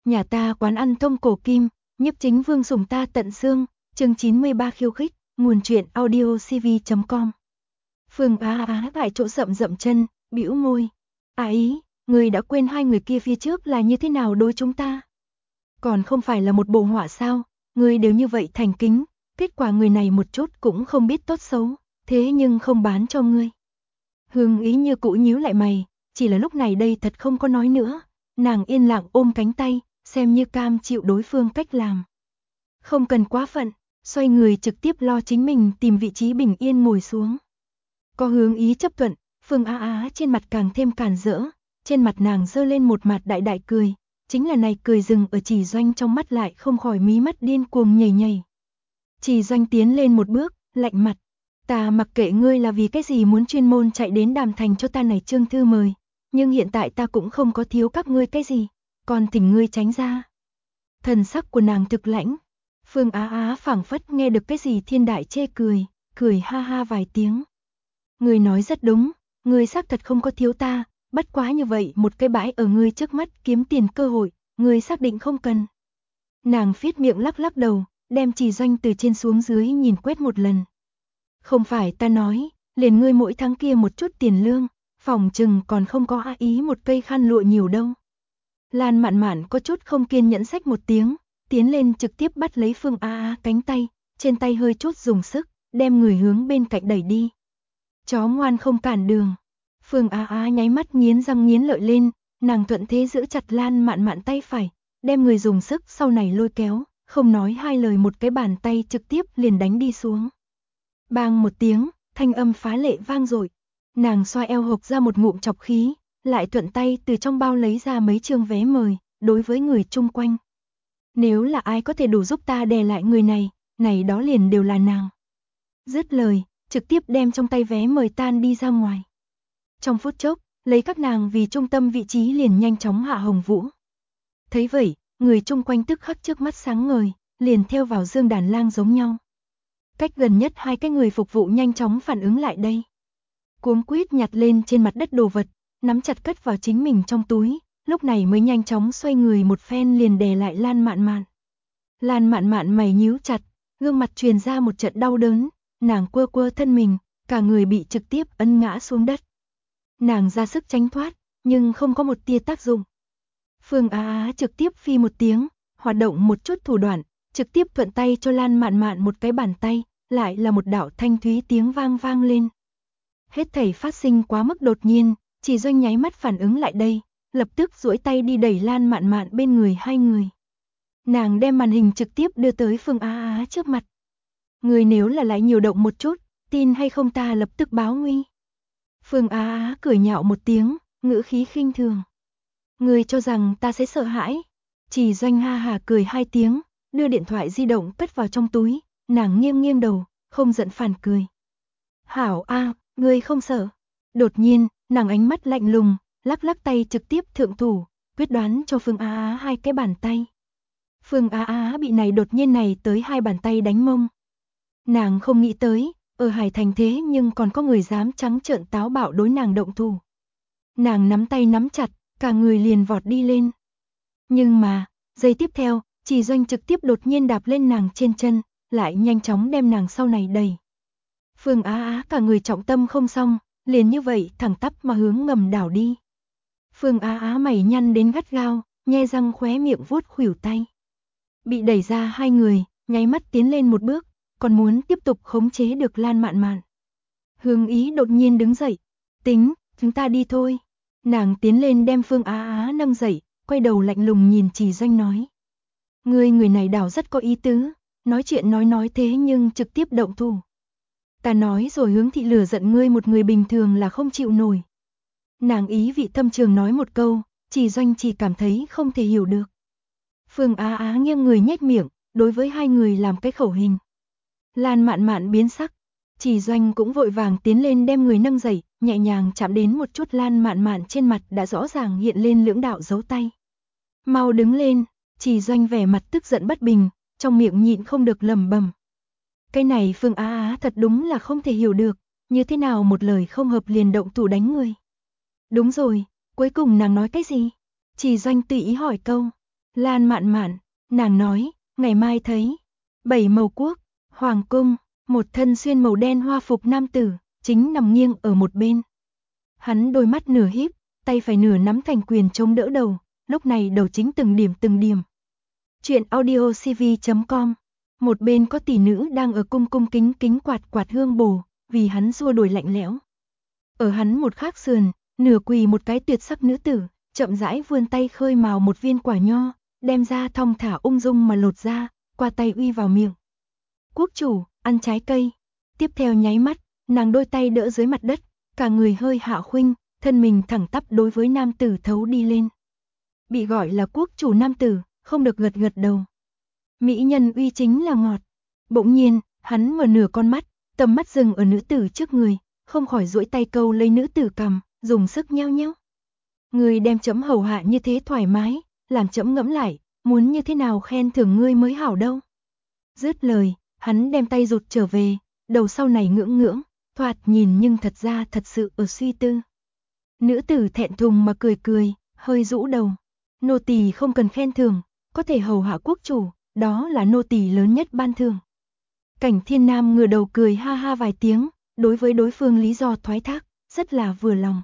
Nhà ta quán ăn thông cổ kim, nhiếp chính vương sủng ta tận xương, chương 93 khiêu khích, nguồn truyện audio cv.com. Phương Á Á tại chỗ rậm rậm chân, bĩu môi. À ý, người đã quên hai người kia phía trước là như thế nào đối chúng ta? Còn không phải là một bộ họa sao, người đều như vậy thành kính, kết quả người này một chút cũng không biết tốt xấu, thế nhưng không bán cho ngươi. Hương Ý như cũ nhíu lại mày, chỉ là lúc này đây thật không có nói nữa, nàng yên lặng ôm cánh tay, xem như cam chịu đối phương cách làm. Không cần quá phận, xoay người trực tiếp lo chính mình tìm vị trí bình yên ngồi xuống. Có Hướng Ý chấp thuận, Phương Á Á trên mặt càng thêm càn rỡ, trên mặt nàng giơ lên một mặt đại đại cười, chính là này cười dừng ở Chỉ Doanh trong mắt lại không khỏi mí mắt điên cuồng nhảy nhảy. Chỉ Doanh tiến lên một bước, lạnh mặt, ta mặc kệ ngươi là vì cái gì muốn chuyên môn chạy đến Đàm Thành cho ta này trương thư mời, nhưng hiện tại ta cũng không có thiếu các ngươi cái gì, còn thỉnh ngươi tránh ra. Thần sắc của nàng thực lãnh, Phương Á Á phảng phất nghe được cái gì thiên đại chê cười, cười ha ha vài tiếng. Ngươi nói rất đúng, ngươi xác thật không có thiếu ta, bất quá như vậy một cái bãi ở ngươi trước mắt kiếm tiền cơ hội, ngươi xác định không cần. Nàng phiết miệng lắc lắc đầu, đem Chỉ Doanh từ trên xuống dưới nhìn quét một lần. Không phải ta nói, liền ngươi mỗi tháng kia một chút tiền lương, phòng chừng còn không có ý một cây khăn lụa nhiều đâu. Lan Mạn Mạn có chút không kiên nhẫn xách một tiếng, tiến lên trực tiếp bắt lấy Phương Á Á cánh tay, trên tay hơi chút dùng sức, đem người hướng bên cạnh đẩy đi. Chó ngoan không cản đường. Phương Á Á nháy mắt nghiến răng nghiến lợi lên, nàng thuận thế giữ chặt Lan Mạn Mạn tay phải, đem người dùng sức sau này lôi kéo, không nói hai lời một cái bàn tay trực tiếp liền đánh đi xuống. Bang một tiếng, thanh âm phá lệ vang dội. Nàng xoa eo hộc ra một ngụm chọc khí, lại thuận tay từ trong bao lấy ra mấy trương vé mời, đối với người chung quanh. Nếu là ai có thể đủ giúp ta đè lại người này, này đó liền đều là nàng. Dứt lời, trực tiếp đem trong tay vé mời tan đi ra ngoài. Trong phút chốc, lấy các nàng vì trung tâm vị trí liền nhanh chóng hạ hồng vũ. Thấy vậy, người chung quanh tức khắc trước mắt sáng ngời, liền theo vào Dương Đàn Lang giống nhau. Cách gần nhất hai cái người phục vụ nhanh chóng phản ứng lại đây. Cuống quýt nhặt lên trên mặt đất đồ vật, nắm chặt cất vào chính mình trong túi, lúc này mới nhanh chóng xoay người một phen liền đè lại Lan Mạn Mạn. Lan Mạn Mạn mày nhíu chặt, gương mặt truyền ra một trận đau đớn, nàng quơ quơ thân mình, cả người bị trực tiếp ấn ngã xuống đất. Nàng ra sức tránh thoát, nhưng không có một tia tác dụng. Phương Á Á trực tiếp phi một tiếng, hoạt động một chút thủ đoạn, trực tiếp thuận tay cho Lan Mạn Mạn một cái bàn tay, lại là một đạo thanh thúy tiếng vang vang lên. Hết thảy phát sinh quá mức đột nhiên, Chỉ Doanh nháy mắt phản ứng lại đây, lập tức duỗi tay đi đẩy Lan Mạn Mạn bên người hai người. Nàng đem màn hình trực tiếp đưa tới Phương Á Á trước mặt. Người nếu là lại nhiều động một chút, tin hay không ta lập tức báo nguy. Phương Á Á cười nhạo một tiếng, ngữ khí khinh thường. Người cho rằng ta sẽ sợ hãi. Chỉ Doanh ha hà cười hai tiếng, đưa điện thoại di động cất vào trong túi, nàng nghiêng nghiêng đầu, không giận phản cười. Hảo a, ngươi không sợ. Đột nhiên, nàng ánh mắt lạnh lùng, lắc lắc tay trực tiếp thượng thủ, quyết đoán cho Phương Á Á hai cái bàn tay. Phương Á Á bị này đột nhiên này tới hai bàn tay đánh mông. Nàng không nghĩ tới, ở Hải Thành thế nhưng còn có người dám trắng trợn táo bạo đối nàng động thủ. Nàng nắm tay nắm chặt, cả người liền vọt đi lên. Nhưng mà, giây tiếp theo, Chỉ Doanh trực tiếp đột nhiên đạp lên nàng trên chân, lại nhanh chóng đem nàng sau này đẩy. Phương Á Á cả người trọng tâm không xong, liền như vậy thẳng tắp mà hướng ngầm đảo đi. Phương Á Á mày nhăn đến gắt gao, nhe răng khóe miệng vuốt khuỷu tay. Bị đẩy ra hai người, nháy mắt tiến lên một bước, còn muốn tiếp tục khống chế được Lan Mạn Mạn. Hướng Ý đột nhiên đứng dậy, tính, chúng ta đi thôi. Nàng tiến lên đem Phương Á Á nâng dậy, quay đầu lạnh lùng nhìn Chỉ Doanh nói. Người này đảo rất có ý tứ, nói chuyện nói thế nhưng trực tiếp động thủ. Ta nói rồi Hướng thị lửa giận ngươi một người bình thường là không chịu nổi. Nàng ý vị thâm trường nói một câu, Chỉ Doanh chỉ cảm thấy không thể hiểu được. Phương Á Á nghiêng người nhếch miệng, đối với hai người làm cái khẩu hình. Lan Mạn Mạn biến sắc, Chỉ Doanh cũng vội vàng tiến lên đem người nâng dậy, nhẹ nhàng chạm đến một chút Lan Mạn Mạn trên mặt đã rõ ràng hiện lên lưỡng đạo dấu tay. Mau đứng lên, Chỉ Doanh vẻ mặt tức giận bất bình, trong miệng nhịn không được lẩm bẩm. Cái này Phương Á Á thật đúng là không thể hiểu được, như thế nào một lời không hợp liền động thủ đánh người. Đúng rồi, cuối cùng nàng nói cái gì? Chỉ Doanh tùy ý hỏi câu. Lan Mạn Mạn, nàng nói, ngày mai thấy. 7 màu quốc, hoàng cung, một thân xuyên màu đen hoa phục nam tử, chính nằm nghiêng ở một bên. Hắn đôi mắt nửa híp, tay phải nửa nắm thành quyền chống đỡ đầu, lúc này đầu chính từng điểm từng điểm. Chuyện audiocv.com. Một bên có tỷ nữ đang ở cung cung kính kính quạt quạt hương bồ, vì hắn xua đuổi lạnh lẽo. Ở hắn một khác sườn, nửa quỳ một cái tuyệt sắc nữ tử, chậm rãi vươn tay khơi mào một viên quả nho, đem ra thong thả ung dung mà lột ra, qua tay uy vào miệng. Quốc chủ, ăn trái cây. Tiếp theo nháy mắt, nàng đôi tay đỡ dưới mặt đất, cả người hơi hạ khuynh, thân mình thẳng tắp đối với nam tử thấu đi lên. Bị gọi là quốc chủ nam tử, không được gật gật đầu. Mỹ nhân uy chính là ngọt. Bỗng nhiên, hắn mở nửa con mắt, tầm mắt dừng ở nữ tử trước người, không khỏi duỗi tay câu lấy nữ tử cằm, dùng sức nheo nheo. Ngươi đem chấm hầu hạ như thế thoải mái, làm chấm ngẫm lại, muốn như thế nào khen thưởng ngươi mới hảo đâu. Dứt lời, hắn đem tay rụt trở về, đầu sau này ngưỡng ngưỡng, thoạt nhìn nhưng thật ra thật sự ở suy tư. Nữ tử thẹn thùng mà cười cười, hơi rũ đầu. Nô tỳ không cần khen thưởng, có thể hầu hạ quốc chủ, đó là nô tỳ lớn nhất ban thưởng. Cảnh Thiên Nam ngửa đầu cười ha ha vài tiếng, đối với đối phương lý do thoái thác, rất là vừa lòng.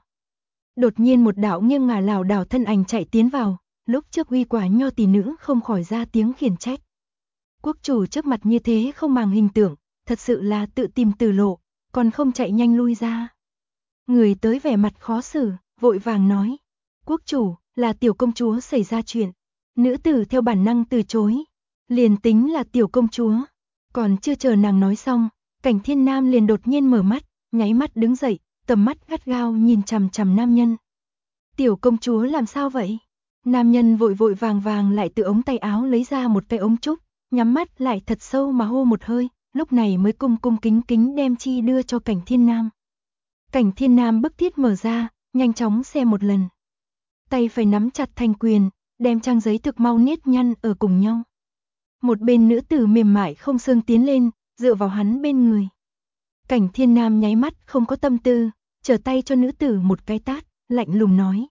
Đột nhiên một đạo nghiêng ngả lảo đảo thân ảnh chạy tiến vào, lúc trước uy quả nho tỷ nữ không khỏi ra tiếng khiển trách. Quốc chủ trước mặt như thế không màng hình tượng, thật sự là tự tìm tử lộ, còn không chạy nhanh lui ra. Người tới vẻ mặt khó xử, vội vàng nói. Quốc chủ, là tiểu công chúa xảy ra chuyện. Nữ tử theo bản năng từ chối. Liền tính là tiểu công chúa. Còn chưa chờ nàng nói xong, Cảnh Thiên Nam liền đột nhiên mở mắt, nháy mắt đứng dậy, tầm mắt gắt gao nhìn chằm chằm nam nhân. Tiểu công chúa làm sao vậy? Nam nhân vội vội vàng vàng lại từ ống tay áo lấy ra một cái ống trúc, nhắm mắt lại thật sâu mà hô một hơi, lúc này mới cung cung kính kính đem chi đưa cho Cảnh Thiên Nam. Cảnh Thiên Nam bức thiết mở ra, nhanh chóng xem một lần. Tay phải nắm chặt thành quyền, đem trang giấy thực mau niết nhăn ở cùng nhau. Một bên nữ tử mềm mại không xương tiến lên, dựa vào hắn bên người. Cảnh Thiên Nam nháy mắt không có tâm tư, trở tay cho nữ tử một cái tát, lạnh lùng nói.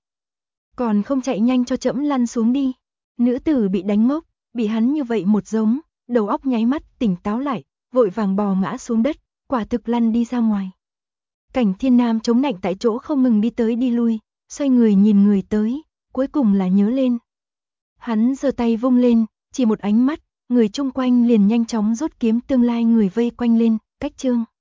Còn không chạy nhanh cho trẫm lăn xuống đi. Nữ tử bị đánh ngốc, bị hắn như vậy một giống, đầu óc nháy mắt tỉnh táo lại, vội vàng bò ngã xuống đất, quả thực lăn đi ra ngoài. Cảnh Thiên Nam chống nạnh tại chỗ không ngừng đi tới đi lui, xoay người nhìn người tới, cuối cùng là nhớ lên. Hắn giơ tay vung lên, chỉ một ánh mắt, người chung quanh liền nhanh chóng rút kiếm tương lai người vây quanh lên, cách chương.